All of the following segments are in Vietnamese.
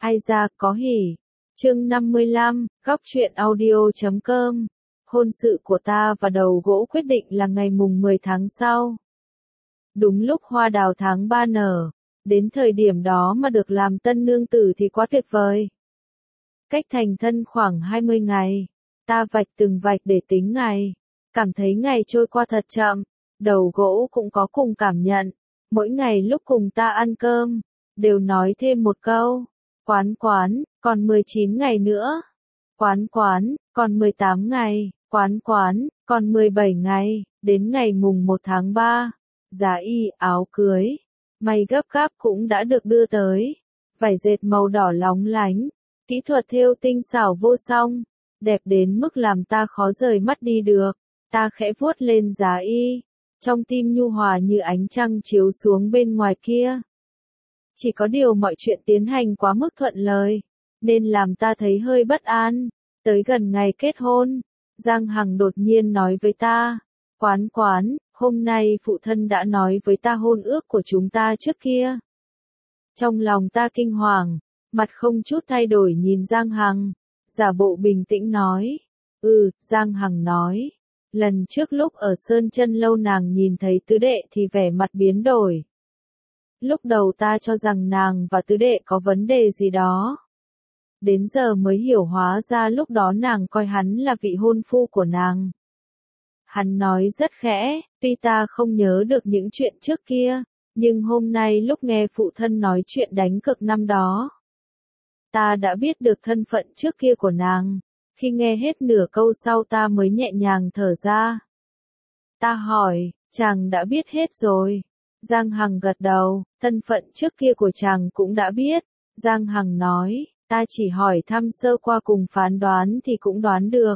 Ai ra có hỉ. Chương 55, góc truyện audio.com. Hôn sự của ta và đầu gỗ quyết định là ngày mùng 10 tháng sau. Đúng lúc hoa đào tháng 3 nở, đến thời điểm đó mà được làm tân nương tử thì quá tuyệt vời. Cách thành thân khoảng 20 ngày, ta vạch từng vạch để tính ngày, cảm thấy ngày trôi qua thật chậm, đầu gỗ cũng có cùng cảm nhận, mỗi ngày lúc cùng ta ăn cơm, đều nói thêm một câu, quán quán, còn 19 ngày nữa, quán quán, còn 18 ngày, quán quán, còn 17 ngày, đến ngày mùng 1 tháng 3, giá y áo cưới, may gấp gáp cũng đã được đưa tới, vải dệt màu đỏ lóng lánh, kỹ thuật thêu tinh xảo vô song, đẹp đến mức làm ta khó rời mắt đi được, ta khẽ vuốt lên giá y, trong tim nhu hòa như ánh trăng chiếu xuống bên ngoài kia. Chỉ có điều mọi chuyện tiến hành quá mức thuận lợi, nên làm ta thấy hơi bất an. Tới gần ngày kết hôn, Giang Hằng đột nhiên nói với ta, quán quán, hôm nay phụ thân đã nói với ta hôn ước của chúng ta trước kia. Trong lòng ta kinh hoàng, mặt không chút thay đổi nhìn Giang Hằng, giả bộ bình tĩnh nói, Giang Hằng nói, lần trước lúc ở Sơn Chân Lâu nàng nhìn thấy tứ đệ thì vẻ mặt biến đổi. Lúc đầu ta cho rằng nàng và tứ đệ có vấn đề gì đó. Đến giờ mới hiểu hóa ra lúc đó nàng coi hắn là vị hôn phu của nàng. Hắn nói rất khẽ, tuy ta không nhớ được những chuyện trước kia, nhưng hôm nay lúc nghe phụ thân nói chuyện đánh cược năm đó, ta đã biết được thân phận trước kia của nàng. Khi nghe hết nửa câu sau ta mới nhẹ nhàng thở ra. Ta hỏi, chàng đã biết hết rồi. Giang Hằng gật đầu, thân phận trước kia của chàng cũng đã biết. Giang Hằng nói, ta chỉ hỏi thăm sơ qua cùng phán đoán thì cũng đoán được.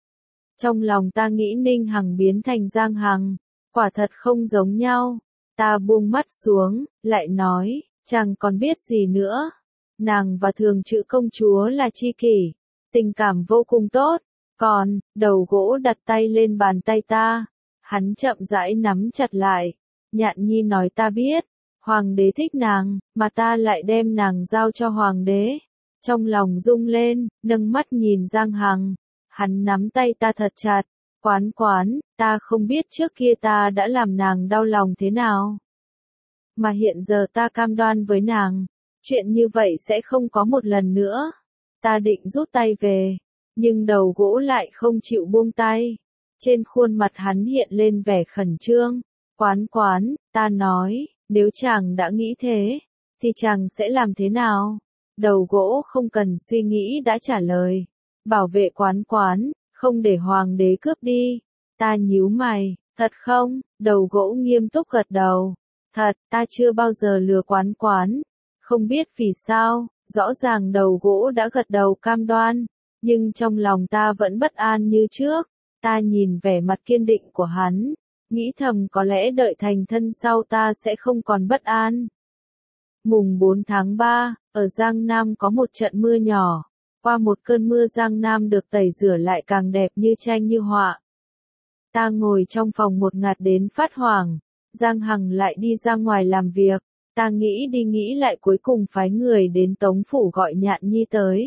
Trong lòng ta nghĩ Ninh Hằng biến thành Giang Hằng, quả thật không giống nhau. Ta buông mắt xuống, lại nói, chàng còn biết gì nữa. Nàng và Thường Trữ công chúa là tri kỷ, tình cảm vô cùng tốt. Còn, đầu gỗ đặt tay lên bàn tay ta, hắn chậm rãi nắm chặt lại. Nhạn Nhi nói ta biết, hoàng đế thích nàng, mà ta lại đem nàng giao cho hoàng đế. Trong lòng rung lên, nâng mắt nhìn Giang Hằng, hắn nắm tay ta thật chặt, quán quán, ta không biết trước kia ta đã làm nàng đau lòng thế nào. Mà hiện giờ ta cam đoan với nàng, chuyện như vậy sẽ không có một lần nữa. Ta định rút tay về, nhưng đầu gỗ lại không chịu buông tay. Trên khuôn mặt hắn hiện lên vẻ khẩn trương. Quán quán, ta nói, nếu chàng đã nghĩ thế, thì chàng sẽ làm thế nào? Đầu gỗ không cần suy nghĩ đã trả lời. Bảo vệ quán quán, không để hoàng đế cướp đi. Ta nhíu mày, thật không? Đầu gỗ nghiêm túc gật đầu. Thật, ta chưa bao giờ lừa quán quán. Không biết vì sao, rõ ràng đầu gỗ đã gật đầu cam đoan, nhưng trong lòng ta vẫn bất an như trước. Ta nhìn vẻ mặt kiên định của hắn, nghĩ thầm có lẽ đợi thành thân sau ta sẽ không còn bất an. Mùng 4 tháng 3, ở Giang Nam có một trận mưa nhỏ. Qua một cơn mưa Giang Nam được tẩy rửa lại càng đẹp như tranh như họa. Ta ngồi trong phòng một ngạt đến phát hoảng. Giang Hằng lại đi ra ngoài làm việc. Ta nghĩ đi nghĩ lại cuối cùng phái người đến Tống Phủ gọi Nhạn Nhi tới.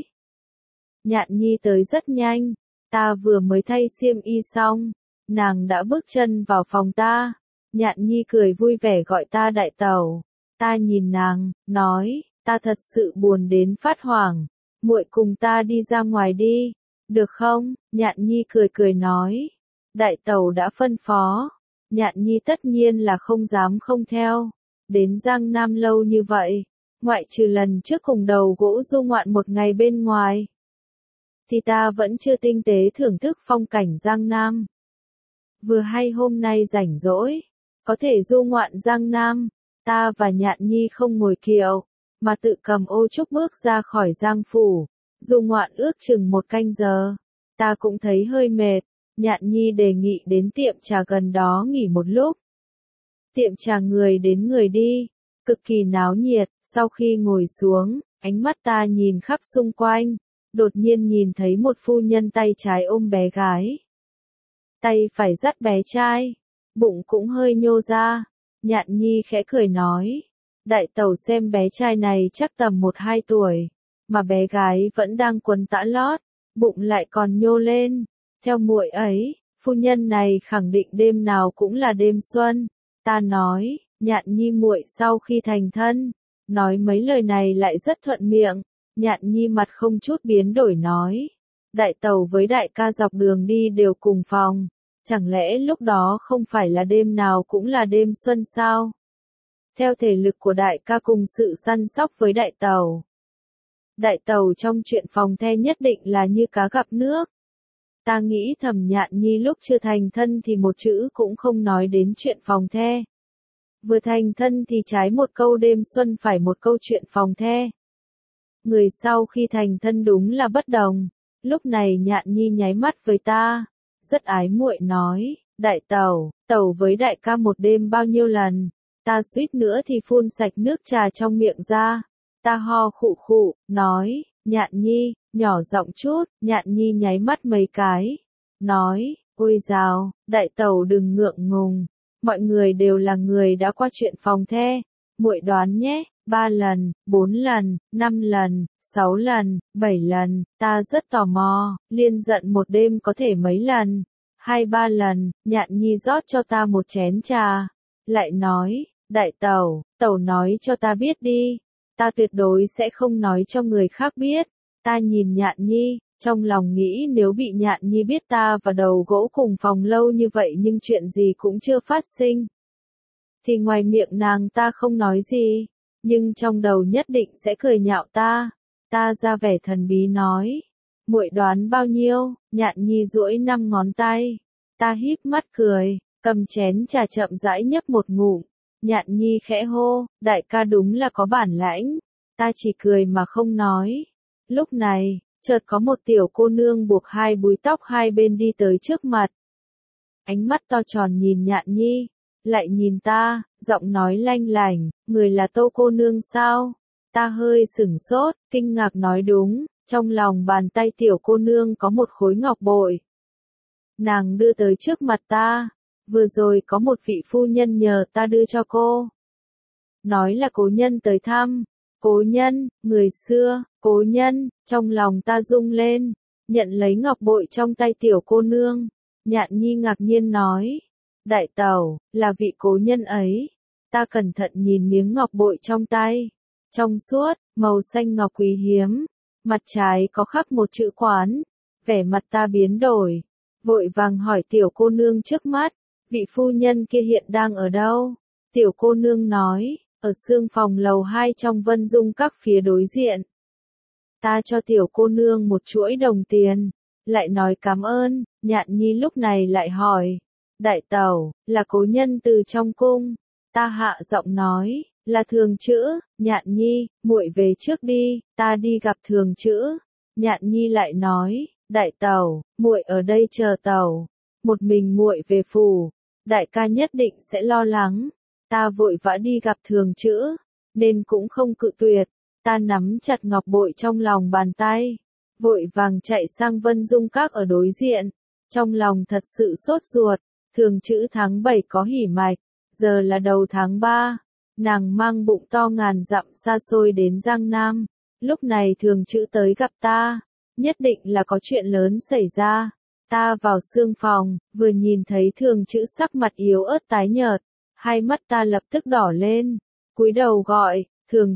Nhạn Nhi tới rất nhanh. Ta vừa mới thay xiêm y xong, nàng đã bước chân vào phòng ta. Nhạn Nhi cười vui vẻ gọi ta đại tẩu. Ta nhìn nàng, nói, ta thật sự buồn đến phát hoảng. Muội cùng ta đi ra ngoài đi, được không? Nhạn Nhi cười cười nói. Đại tẩu đã phân phó. Nhạn Nhi tất nhiên là không dám không theo. Đến Giang Nam lâu như vậy, ngoại trừ lần trước cùng đầu gỗ du ngoạn một ngày bên ngoài, thì ta vẫn chưa tinh tế thưởng thức phong cảnh Giang Nam. Vừa hay hôm nay rảnh rỗi, có thể du ngoạn Giang Nam, ta và Nhạn Nhi không ngồi kiệu, mà tự cầm ô trúc bước ra khỏi Giang Phủ, du ngoạn ước chừng 1 canh giờ. Ta cũng thấy hơi mệt, Nhạn Nhi đề nghị đến tiệm trà gần đó nghỉ một lúc. Tiệm trà người đến người đi, cực kỳ náo nhiệt. Sau khi ngồi xuống, ánh mắt ta nhìn khắp xung quanh, đột nhiên nhìn thấy một phu nhân tay trái ôm bé gái, tay phải dắt bé trai, bụng cũng hơi nhô ra. Nhạn Nhi khẽ cười nói, đại tẩu xem bé trai này chắc tầm 1-2 tuổi, mà bé gái vẫn đang quấn tã lót, bụng lại còn nhô lên. Theo muội ấy, phu nhân này khẳng định đêm nào cũng là đêm xuân. Ta nói, Nhạn Nhi muội sau khi thành thân, nói mấy lời này lại rất thuận miệng. Nhạn Nhi mặt không chút biến đổi nói, đại tẩu với đại ca dọc đường đi đều cùng phòng, chẳng lẽ lúc đó không phải là đêm nào cũng là đêm xuân sao? Theo thể lực của đại ca cùng sự săn sóc với đại tẩu trong chuyện phòng the nhất định là như cá gặp nước. Ta nghĩ thầm Nhạn Nhi lúc chưa thành thân thì một chữ cũng không nói đến chuyện phòng the. Vừa thành thân thì trái một câu đêm xuân phải một câu chuyện phòng the. Người sau khi thành thân đúng là bất đồng. Lúc này Nhạn Nhi nháy mắt với ta, rất ái muội nói, đại tẩu với đại ca một đêm bao nhiêu lần. Ta suýt nữa thì phun sạch nước trà trong miệng ra. Ta ho khụ khụ, nói, Nhạn Nhi, nhỏ giọng chút. Nhạn Nhi nháy mắt mấy cái, nói, ôi dào, đại tẩu đừng ngượng ngùng, mọi người đều là người đã qua chuyện phòng the, muội đoán nhé, 3 lần, 4 lần, 5 lần, 6 lần, 7 lần, ta rất tò mò, liên giận một đêm có thể mấy lần, 2-3 lần. Nhạn Nhi rót cho ta một chén trà, lại nói, đại tẩu nói cho ta biết đi, ta tuyệt đối sẽ không nói cho người khác biết. Ta nhìn Nhạn Nhi, trong lòng nghĩ nếu bị Nhạn Nhi biết ta và đầu gỗ cùng phòng lâu như vậy nhưng chuyện gì cũng chưa phát sinh, thì ngoài miệng nàng ta không nói gì, nhưng trong đầu nhất định sẽ cười nhạo ta. Ta ra vẻ thần bí nói, muội đoán bao nhiêu? Nhạn Nhi duỗi 5 ngón tay. Ta híp mắt cười, cầm chén trà chậm rãi nhấp một ngụm. Nhạn Nhi khẽ hô, đại ca đúng là có bản lãnh. Ta chỉ cười mà không nói. Lúc này, chợt có một tiểu cô nương buộc 2 búi tóc hai bên đi tới trước mặt. Ánh mắt to tròn nhìn Nhạn Nhi, lại nhìn ta, giọng nói lanh lảnh, người là Tô cô nương sao? Ta hơi sửng sốt, kinh ngạc nói đúng, trong lòng bàn tay tiểu cô nương có một khối ngọc bội. Nàng đưa tới trước mặt ta, vừa rồi có một vị phu nhân nhờ ta đưa cho cô. Nói là cố nhân tới thăm, cố nhân, người xưa, cố nhân, trong lòng ta rung lên, nhận lấy ngọc bội trong tay tiểu cô nương. Nhạn Nhi ngạc nhiên nói, đại tẩu, là vị cố nhân ấy. Ta cẩn thận nhìn miếng ngọc bội trong tay, trong suốt, màu xanh ngọc quý hiếm, mặt trái có khắc một chữ Quán. Vẻ mặt ta biến đổi, vội vàng hỏi tiểu cô nương trước mắt, vị phu nhân kia hiện đang ở đâu? Tiểu cô nương nói, ở xương phòng lầu 2 trong Vân Dung các phía đối diện. Ta cho tiểu cô nương một chuỗi đồng tiền, lại nói cảm ơn. Nhạn Nhi lúc này lại hỏi, đại tẩu, là cố nhân từ trong cung. Ta hạ giọng nói, là Thường Chữ. Nhạn Nhi, muội về trước đi, ta đi gặp Thường Chữ. Nhạn Nhi lại nói, đại tẩu, muội ở đây chờ tẩu, một mình muội về phủ, đại ca nhất định sẽ lo lắng. Ta vội vã đi gặp Thường Chữ, nên cũng không cự tuyệt. Ta nắm chặt ngọc bội trong lòng bàn tay, vội vàng chạy sang Vân Dung các ở đối diện. Trong lòng thật sự sốt ruột. Thường Chữ tháng 7 có hỉ mạch, giờ là đầu tháng 3, nàng mang bụng to ngàn dặm xa xôi đến Giang Nam. Lúc này Thường Chữ tới gặp ta, nhất định là có chuyện lớn xảy ra. Ta vào xương phòng, vừa nhìn thấy Thường Chữ sắc mặt yếu ớt tái nhợt, hai mắt ta lập tức đỏ lên, cúi đầu gọi, Thường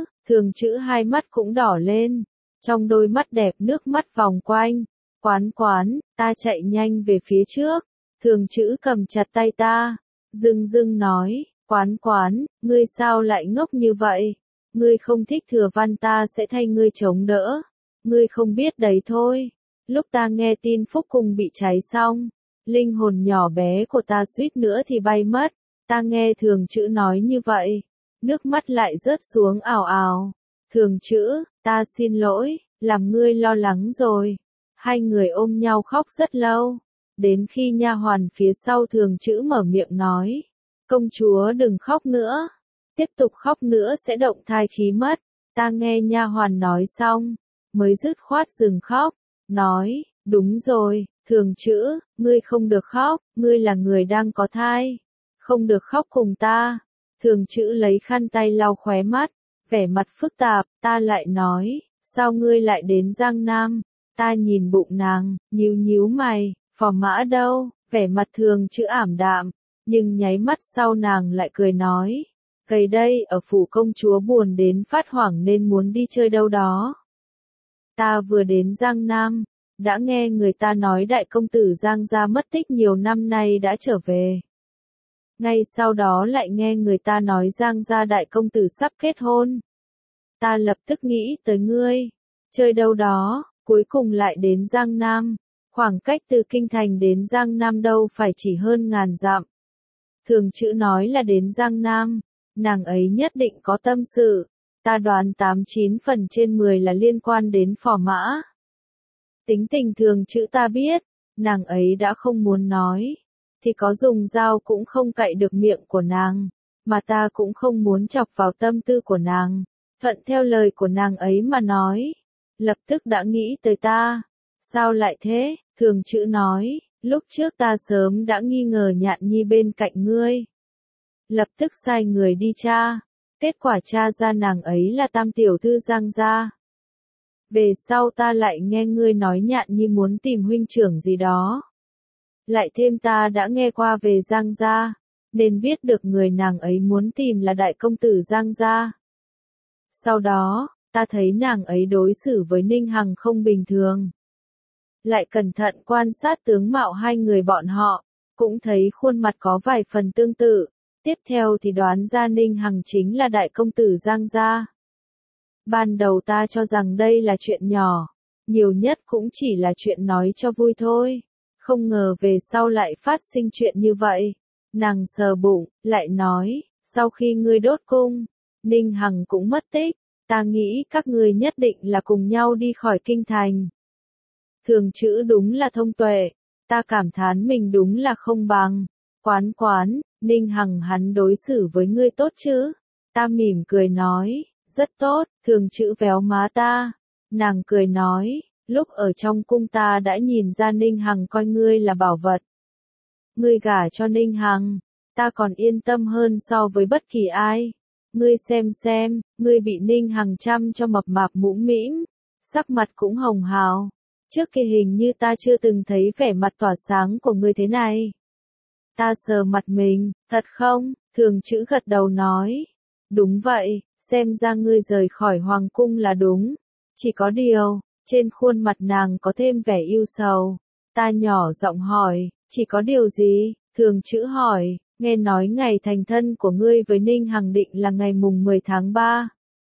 Chữ hai mắt cũng đỏ lên, trong đôi mắt đẹp nước mắt vòng quanh. Quán, ta chạy nhanh về phía trước, Thường Chữ cầm chặt tay ta, dưng nói, Quán, ngươi sao lại ngốc như vậy? Ngươi không thích Thừa Văn ta sẽ thay ngươi chống đỡ, ngươi không biết đấy thôi. Lúc ta nghe tin Phúc Cung bị cháy xong, linh hồn nhỏ bé của ta suýt nữa thì bay mất. Ta nghe Thường Chữ nói như vậy, nước mắt lại rớt xuống ào ào. Thường Chữ, ta xin lỗi, làm ngươi lo lắng rồi. Hai người ôm nhau khóc rất lâu, đến khi nha hoàn phía sau Thường Chữ mở miệng nói, công chúa đừng khóc nữa, tiếp tục khóc nữa sẽ động thai khí mất. Ta nghe nha hoàn nói xong, mới dứt khoát dừng khóc, nói, đúng rồi, Thường Chữ, ngươi không được khóc, ngươi là người đang có thai, không được khóc cùng ta. Thường Chữ lấy khăn tay lau khóe mắt, vẻ mặt phức tạp. Ta lại nói, Sao ngươi lại đến Giang Nam? Ta nhìn bụng nàng, nhíu nhíu mày, Phò Mã đâu? Vẻ mặt thường chữ ảm đạm, nhưng nháy mắt sau nàng lại cười nói, gầy đây ở phủ công chúa buồn đến phát hoảng nên muốn đi chơi đâu đó. Ta vừa đến Giang Nam, đã nghe người ta nói đại công tử Giang gia mất tích nhiều năm nay đã trở về. Ngay sau đó lại nghe người ta nói Giang gia đại công tử sắp kết hôn. Ta lập tức nghĩ tới ngươi, chơi đâu đó, cuối cùng lại đến Giang Nam. Khoảng cách từ Kinh Thành đến Giang Nam đâu phải chỉ hơn ngàn dặm. Thường chữ nói là đến Giang Nam, nàng ấy nhất định có tâm sự. Ta đoán 89 phần trên 10 là liên quan đến Phò Mã. Tính tình thường chữ ta biết, nàng ấy đã không muốn nói, thì có dùng dao cũng không cạy được miệng của nàng, mà ta cũng không muốn chọc vào tâm tư của nàng, thuận theo lời của nàng ấy mà nói. Lập tức đã nghĩ tới ta. Sao lại thế? Thường chữ nói, lúc trước ta sớm đã nghi ngờ Nhạn Nhi bên cạnh ngươi. Lập tức sai người đi tra, kết quả tra ra nàng ấy là tam tiểu thư Giang gia. Về sau ta lại nghe ngươi nói Nhạn Nhi muốn tìm huynh trưởng gì đó. Lại thêm ta đã nghe qua về Giang gia, nên biết được người nàng ấy muốn tìm là đại công tử Giang gia. Sau đó, ta thấy nàng ấy đối xử với Ninh Hằng không bình thường. Lại cẩn thận quan sát tướng mạo hai người bọn họ, cũng thấy khuôn mặt có vài phần tương tự. Tiếp theo thì đoán ra Ninh Hằng chính là đại công tử Giang gia. Ban đầu ta cho rằng đây là chuyện nhỏ, nhiều nhất cũng chỉ là chuyện nói cho vui thôi. Không ngờ về sau lại phát sinh chuyện như vậy. Nàng sờ bụng, lại nói, sau khi ngươi đốt cung, Ninh Hằng cũng mất tích, ta nghĩ các ngươi nhất định là cùng nhau đi khỏi kinh thành. Thường chữ đúng là thông tuệ, ta cảm thán mình đúng là không bằng. Quán, Ninh Hằng hắn đối xử với ngươi tốt chứ? Ta mỉm cười nói, rất tốt, thường chữ véo má ta. Nàng cười nói, lúc ở trong cung ta đã nhìn ra Ninh Hằng coi ngươi là bảo vật. Ngươi gả cho Ninh Hằng, ta còn yên tâm hơn so với bất kỳ ai. Ngươi xem, ngươi bị Ninh Hằng chăm cho mập mạp mũm mĩm, sắc mặt cũng hồng hào. Trước kia hình như ta chưa từng thấy vẻ mặt tỏa sáng của ngươi thế này. Ta sờ mặt mình, thật không? Thường chữ gật đầu nói. Đúng vậy, xem ra ngươi rời khỏi hoàng cung là đúng. Chỉ có điều, trên khuôn mặt nàng có thêm vẻ ưu sầu. Ta nhỏ giọng hỏi, chỉ có điều gì? Thường chữ hỏi, nghe nói ngày thành thân của ngươi với Ninh Hằng định là ngày mùng 10 tháng 3.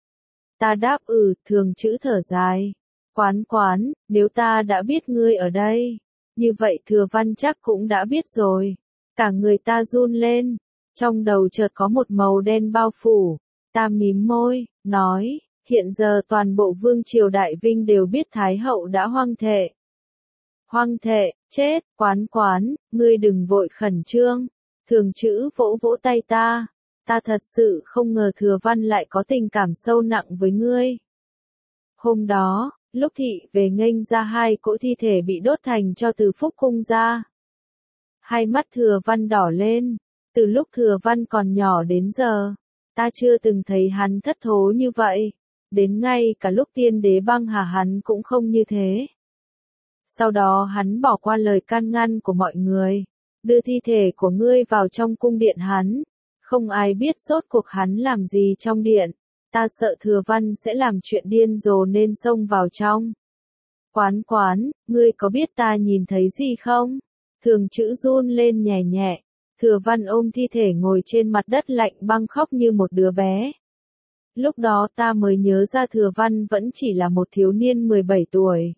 Ta đáp thường chữ thở dài. Quán, nếu ta đã biết ngươi ở đây, như vậy Thừa Văn chắc cũng đã biết rồi. Cả người ta run lên, trong đầu chợt có một màu đen bao phủ. Ta mím môi, nói, hiện giờ toàn bộ vương triều Đại Vinh đều biết Thái hậu đã hoang thệ. Hoang thệ, chết, quán, ngươi đừng vội khẩn trương. Thường chữ vỗ vỗ tay ta. Ta thật sự không ngờ Thừa Văn lại có tình cảm sâu nặng với ngươi. Hôm đó, lúc thị về nghênh ra hai cỗ thi thể bị đốt thành cho từ Phúc cung ra. Hai mắt Thừa Văn đỏ lên, từ lúc Thừa Văn còn nhỏ đến giờ, ta chưa từng thấy hắn thất thố như vậy, đến ngay cả lúc tiên đế băng hà hắn cũng không như thế. Sau đó hắn bỏ qua lời can ngăn của mọi người, đưa thi thể của ngươi vào trong cung điện hắn, không ai biết rốt cuộc hắn làm gì trong điện. Ta sợ Thừa Văn sẽ làm chuyện điên rồ nên xông vào trong. Quán, ngươi có biết ta nhìn thấy gì không? Thường chữ run lên nhẹ nhẹ. Thừa Văn ôm thi thể ngồi trên mặt đất lạnh băng khóc như một đứa bé. Lúc đó ta mới nhớ ra Thừa Văn vẫn chỉ là một thiếu niên 17 tuổi.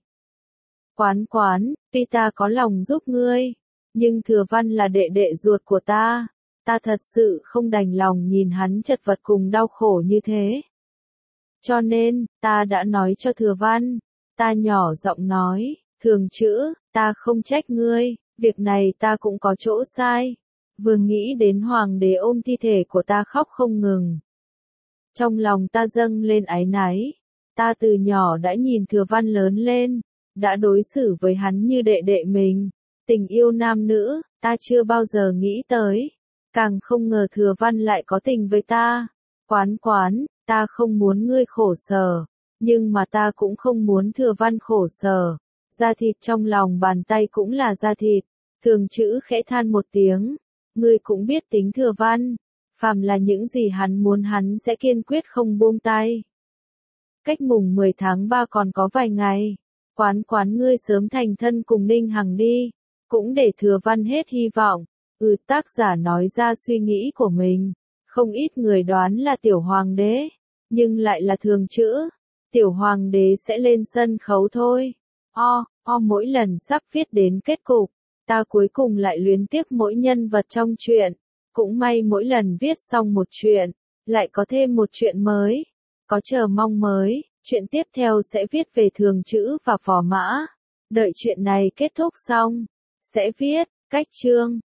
Quán, tuy ta có lòng giúp ngươi, nhưng Thừa Văn là đệ đệ ruột của ta. Ta thật sự không đành lòng nhìn hắn chật vật cùng đau khổ như thế. Cho nên, ta đã nói cho Thừa Văn. Ta nhỏ giọng nói, thường chữ, ta không trách ngươi, việc này ta cũng có chỗ sai. Vừa nghĩ đến hoàng đế ôm thi thể của ta khóc không ngừng. Trong lòng ta dâng lên áy náy. Ta từ nhỏ đã nhìn Thừa Văn lớn lên, đã đối xử với hắn như đệ đệ mình. Tình yêu nam nữ, ta chưa bao giờ nghĩ tới. Càng không ngờ Thừa Văn lại có tình với ta. Quán, ta không muốn ngươi khổ sở, Nhưng mà ta cũng không muốn Thừa Văn khổ sở. Da thịt trong lòng bàn tay cũng là da thịt. Thường Chữ khẽ than một tiếng. Ngươi cũng biết tính Thừa Văn. Phàm là những gì hắn muốn hắn sẽ kiên quyết không buông tay. Cách mùng 10 tháng 3 còn có vài ngày. Quán ngươi sớm thành thân cùng Ninh Hằng đi. Cũng để Thừa Văn hết hy vọng. Tác giả nói ra suy nghĩ của mình. Không ít người đoán là Tiểu Hoàng đế. Nhưng lại là Thường Chữ. Tiểu Hoàng đế sẽ lên sân khấu thôi. Mỗi lần sắp viết đến kết cục. Ta cuối cùng lại luyến tiếc mỗi nhân vật trong truyện. Cũng may mỗi lần viết xong một chuyện. Lại có thêm một chuyện mới. Có chờ mong mới. Chuyện tiếp theo sẽ viết về Thường Chữ và Phò Mã. Đợi chuyện này kết thúc xong. Sẽ viết, cách chương.